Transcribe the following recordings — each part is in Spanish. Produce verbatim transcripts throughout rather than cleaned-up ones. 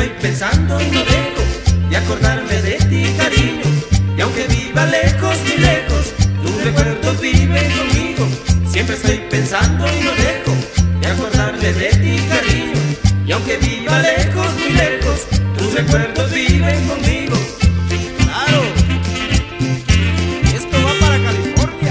estoy pensando y no dejo de acordarme de ti, cariño. Y aunque viva lejos, muy lejos, tus recuerdos viven conmigo. Siempre estoy pensando y no dejo de acordarme de ti, cariño. Y aunque viva lejos, muy lejos, tus recuerdos viven conmigo. ¡Claro! Esto va para California.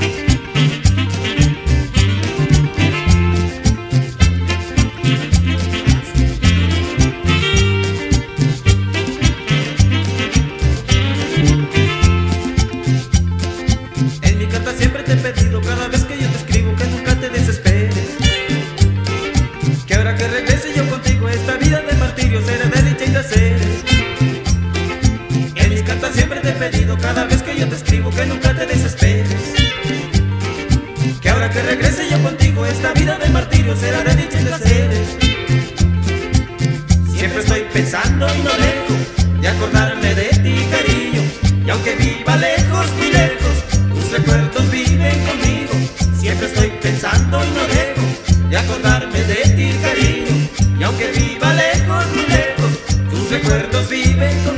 En mi carta siempre te he pedido, cada vez que yo te escribo, que nunca te desesperes. Que ahora que regrese yo contigo, esta vida de martirio será de dicha y placer. En mis cartas siempre te he pedido, cada vez que yo te escribo, que nunca te desesperes. Que ahora que regrese yo contigo, esta vida de martirio será de dicha y placeres. Siempre estoy pensando y no dejo de acordarme de ti, cariño. Y aunque viva lejos, muy lejos, tus recuerdos viven conmigo. Siempre estoy pensando y no dejo de acordarme de ti, cariño. Y aunque viva lejos, muy lejos, tus recuerdos viven conmigo.